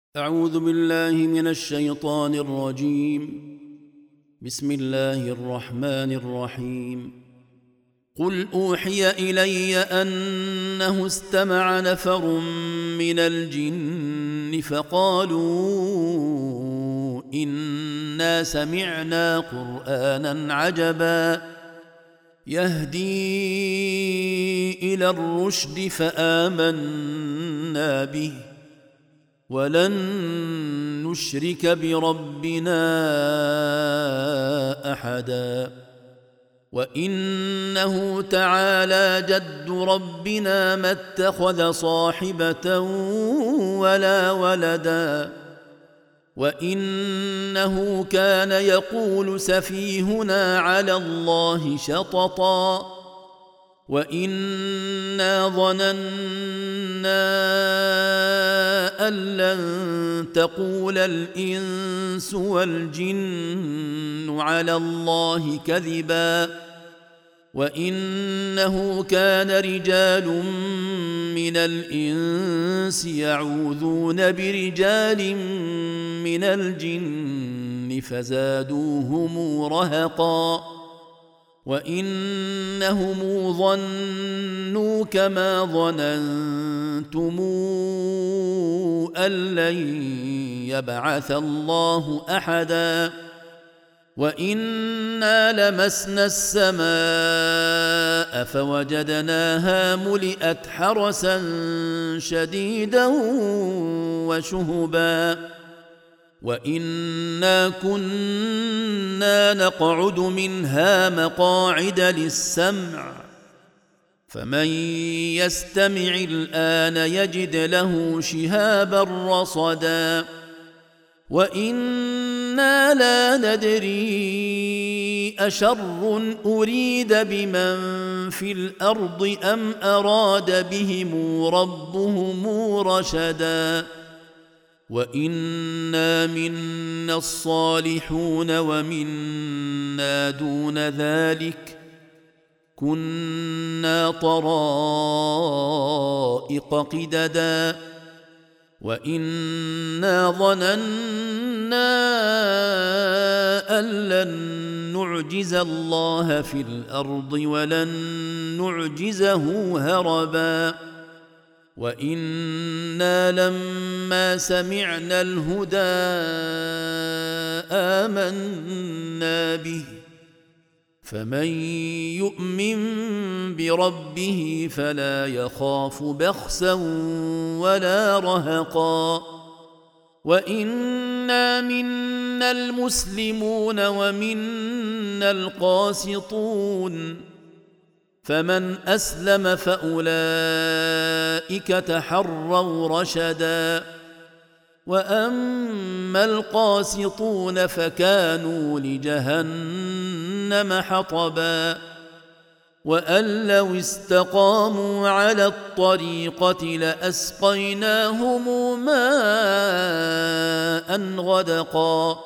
أعوذ بالله من الشيطان الرجيم. بسم الله الرحمن الرحيم. قل أوحي إلي أنه استمع نفر من الجن فقالوا إنا سمعنا قرآنا عجبا يهدي إلى الرشد فآمنا به ولن نشرك بربنا أحدا وإنه تعالى جد ربنا ما اتخذ صاحبة ولا ولدا وإنه كان يقول سفيهنا على الله شططا وإنا ظننا أن لن تقول الإنس والجن على الله كذبا وإنه كان رجال من الإنس يعوذون برجال من الجن فزادوهم رهقا وإنهم ظنوا كما ظننتم أن لن يبعث الله أحدا وإنا لمسنا السماء فوجدناها ملئت حرسا شديدا وشهبا وإنا كنا نقعد منها مقاعد للسمع فمن يستمع الآن يجد له شهابا رصدا وإنا لا ندري أشر أريد بمن في الأرض أم أراد بهم ربهم رشدا وإنا منا الصالحون ومنا دون ذلك كنا طرائق قددا وإنا ظننا أن لن نعجز الله في الأرض ولن نعجزه هربا وإنا لما سمعنا الهدى آمنا به فمن يؤمن بربه فلا يخاف بخسا ولا رهقا وإنا منا المسلمون ومنا القاسطون فمن أسلم فأولئك تحروا رشدا وأما القاسطون فكانوا لجهنم حطبا وأن لو استقاموا على الطريقة لأسقيناهم ماء غدقا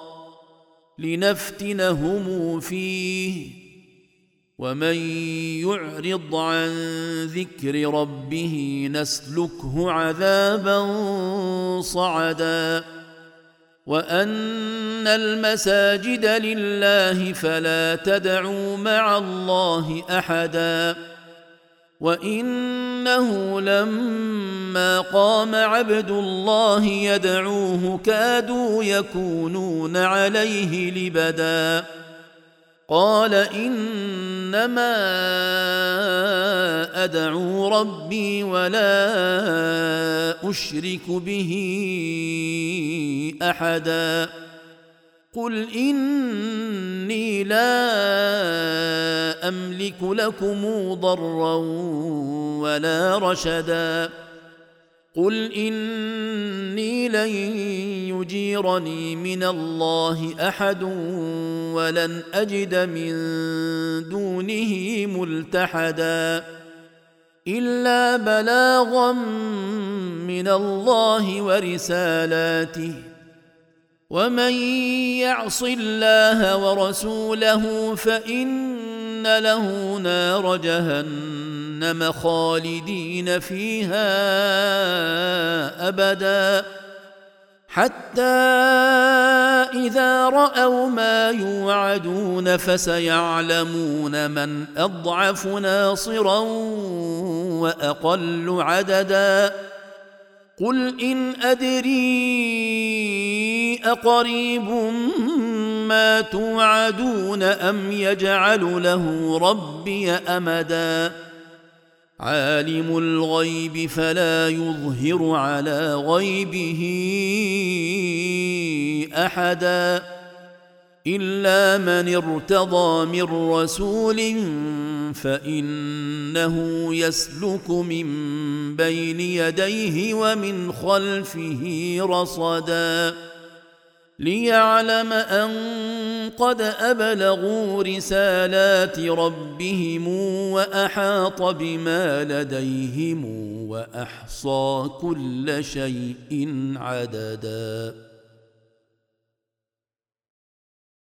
لنفتنهم فيه ومن يعرض عن ذكر ربه نسلكه عذابا صعدا وأن المساجد لله فلا تدعوا مع الله أحدا وإنه لما قام عبد الله يدعوه كادوا يكونون عليه لبدا قال إنما أدعو ربي ولا أشرك به أحدا قل إني لا أملك لكم ضرا ولا رشدا قل إني لن يجيرني من الله أحد ولن أجد من دونه ملتحدا إلا بلاغا من الله ورسالاته ومن يعص الله ورسوله فإن له نار جهنم خالدين فيها أبدا حتى إذا رأوا ما يوعدون فسيعلمون من أضعف ناصرا وأقل عددا قل إن أدري أقريب ما توعدون أم يجعل له ربي أمدا عالم الغيب فلا يظهر على غيبه أحدا إلا من ارتضى من رسول فإنه يسلك من بين يديه ومن خلفه رصدا ليعلم أن قد أبلغوا رسالات ربهم وأحاط بما لديهم وأحصى كل شيء عددا.